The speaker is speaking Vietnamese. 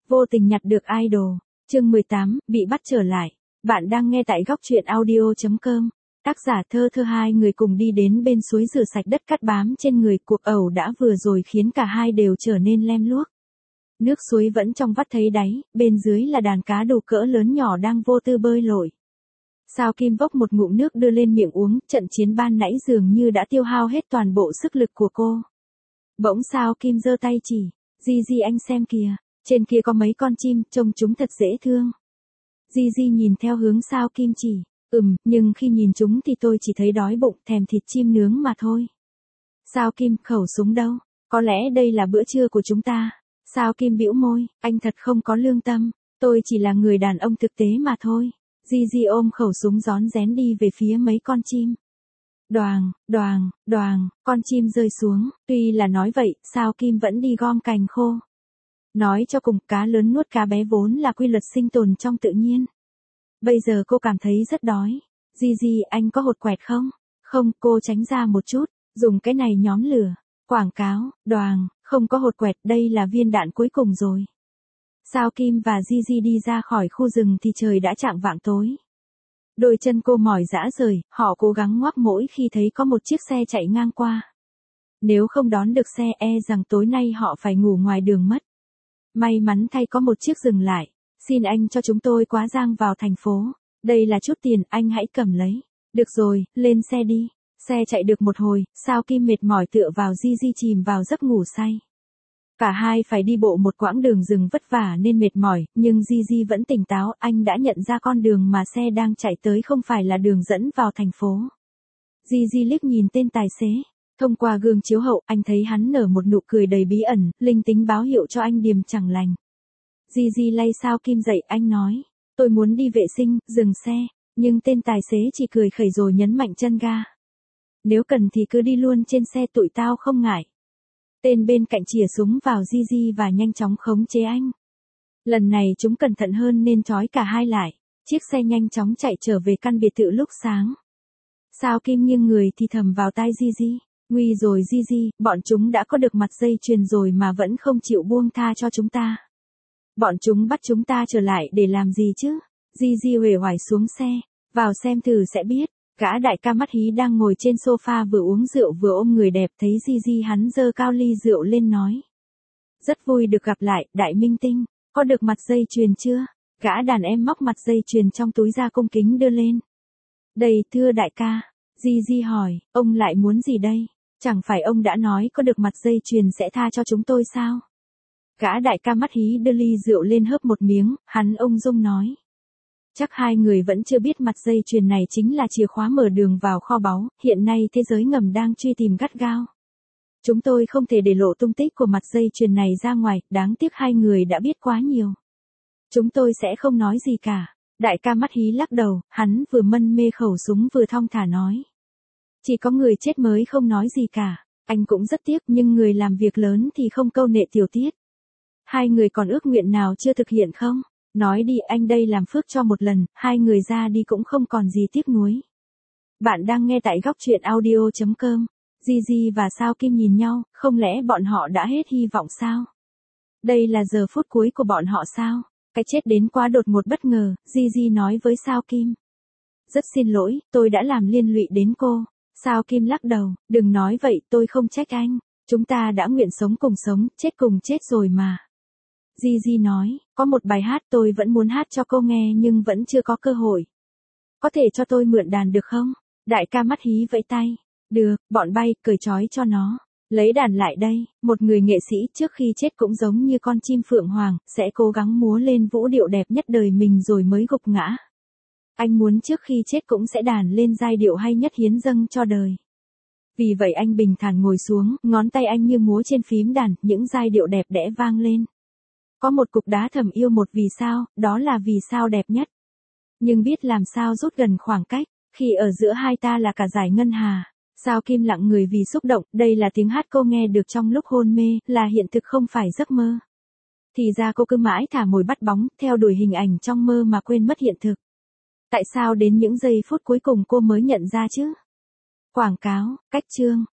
Vô tình nhặt được idol. Chương 18, bị bắt trở lại. Bạn đang nghe tại góc truyện audio.com. Tác giả Thơ Thơ. Hai người cùng đi đến bên suối rửa sạch đất cát bám trên người. Cuộc ẩu đả vừa rồi khiến cả hai đều trở nên lem luốc. Nước suối vẫn trong vắt thấy đáy, bên dưới là đàn cá đủ cỡ lớn nhỏ đang vô tư bơi lội. Sao Kim vốc một ngụm nước đưa lên miệng uống, trận chiến ban nãy dường như đã tiêu hao hết toàn bộ sức lực của cô. Bỗng Sao Kim giơ tay chỉ, Di anh xem kìa, trên kia có mấy con chim, trông chúng thật dễ thương. Di nhìn theo hướng Sao Kim chỉ, nhưng khi nhìn chúng thì tôi chỉ thấy đói bụng, thèm thịt chim nướng mà thôi. Sao Kim, khẩu súng đâu? Có lẽ đây là bữa trưa của chúng ta. Sao Kim bĩu môi, anh thật không có lương tâm, tôi chỉ là người đàn ông thực tế mà thôi. Di ôm khẩu súng rón rén đi về phía mấy con chim. Đoàng, đoàng, đoàng, con chim rơi xuống, tuy là nói vậy, Sao Kim vẫn đi gom cành khô. Nói cho cùng, cá lớn nuốt cá bé vốn là quy luật sinh tồn trong tự nhiên. Bây giờ cô cảm thấy rất đói. Di, anh có hột quẹt không? Không, cô tránh ra một chút, dùng cái này nhóm lửa. Quảng cáo, đoàng, không có hột quẹt, đây là viên đạn cuối cùng rồi. Sao Kim và Di đi ra khỏi khu rừng thì trời đã chạng vạng tối. Đôi chân cô mỏi rã rời, họ cố gắng ngoác mỗi khi thấy có một chiếc xe chạy ngang qua. Nếu không đón được xe rằng tối nay họ phải ngủ ngoài đường mất. May mắn thay có một chiếc dừng lại. Xin anh cho chúng tôi quá giang vào thành phố. Đây là chút tiền, anh hãy cầm lấy. Được rồi, lên xe đi. Xe chạy được một hồi, Sao Kim mệt mỏi tựa vào Di chìm vào giấc ngủ say. Cả hai phải đi bộ một quãng đường rừng vất vả nên mệt mỏi, nhưng Di vẫn tỉnh táo, anh đã nhận ra con đường mà xe đang chạy tới không phải là đường dẫn vào thành phố. Di liếc nhìn tên tài xế. Thông qua gương chiếu hậu, anh thấy hắn nở một nụ cười đầy bí ẩn, linh tính báo hiệu cho anh điềm chẳng lành. Di lay Sao Kim dậy, anh nói, tôi muốn đi vệ sinh, dừng xe, nhưng tên tài xế chỉ cười khẩy rồi nhấn mạnh chân ga. Nếu cần thì cứ đi luôn trên xe, tụi tao không ngại. Tên bên cạnh chìa súng vào Di và nhanh chóng khống chế anh. Lần này chúng cẩn thận hơn nên trói cả hai lại. Chiếc xe nhanh chóng chạy trở về căn biệt thự lúc sáng. Sao Kim nghiêng người thì thầm vào tai Di. Nguy rồi Di, bọn chúng đã có được mặt dây chuyền rồi mà vẫn không chịu buông tha cho chúng ta. Bọn chúng bắt chúng ta trở lại để làm gì chứ? Di uể oải xuống xe. Vào xem thử sẽ biết. Gã đại ca mắt hí đang ngồi trên sofa vừa uống rượu vừa ôm người đẹp, thấy Di hắn giơ cao ly rượu lên nói. Rất vui được gặp lại, đại minh tinh, có được mặt dây chuyền chưa? Gã đàn em móc mặt dây chuyền trong túi ra cung kính đưa lên. Đây, thưa đại ca. Di hỏi, ông lại muốn gì đây? Chẳng phải ông đã nói có được mặt dây chuyền sẽ tha cho chúng tôi sao? Gã đại ca mắt hí đưa ly rượu lên hớp một miếng, hắn ung dung nói. Chắc hai người vẫn chưa biết mặt dây chuyền này chính là chìa khóa mở đường vào kho báu, hiện nay thế giới ngầm đang truy tìm gắt gao. Chúng tôi không thể để lộ tung tích của mặt dây chuyền này ra ngoài, đáng tiếc hai người đã biết quá nhiều. Chúng tôi sẽ không nói gì cả. Đại ca mắt hí lắc đầu, hắn vừa mân mê khẩu súng vừa thong thả nói. Chỉ có người chết mới không nói gì cả, anh cũng rất tiếc nhưng người làm việc lớn thì không câu nệ tiểu tiết. Hai người còn ước nguyện nào chưa thực hiện không? Nói đi, anh đây làm phước cho một lần, hai người ra đi cũng không còn gì tiếc nuối. Bạn đang nghe tại góc truyện audio.com. Di và Sao Kim nhìn nhau, không lẽ bọn họ đã hết hy vọng sao? Đây là giờ phút cuối của bọn họ sao? Cái chết đến quá đột ngột bất ngờ, Di nói với Sao Kim. Rất xin lỗi, tôi đã làm liên lụy đến cô. Sao Kim lắc đầu, đừng nói vậy, tôi không trách anh. Chúng ta đã nguyện sống cùng chết rồi mà. Di nói, có một bài hát tôi vẫn muốn hát cho cô nghe nhưng vẫn chưa có cơ hội. Có thể cho tôi mượn đàn được không? Đại ca mắt hí vẫy tay. Được, bọn bay, cởi trói cho nó. Lấy đàn lại đây, một người nghệ sĩ trước khi chết cũng giống như con chim phượng hoàng, sẽ cố gắng múa lên vũ điệu đẹp nhất đời mình rồi mới gục ngã. Anh muốn trước khi chết cũng sẽ đàn lên giai điệu hay nhất hiến dâng cho đời. Vì vậy anh bình thản ngồi xuống, ngón tay anh như múa trên phím đàn, những giai điệu đẹp đẽ vang lên. Có một cục đá thầm yêu một vì sao, đó là vì sao đẹp nhất. Nhưng biết làm sao rút gần khoảng cách, khi ở giữa hai ta là cả dải ngân hà. Sao Kim lặng người vì xúc động, đây là tiếng hát cô nghe được trong lúc hôn mê, là hiện thực không phải giấc mơ. Thì ra cô cứ mãi thả mồi bắt bóng, theo đuổi hình ảnh trong mơ mà quên mất hiện thực. Tại sao đến những giây phút cuối cùng cô mới nhận ra chứ? Quảng cáo, cách chương.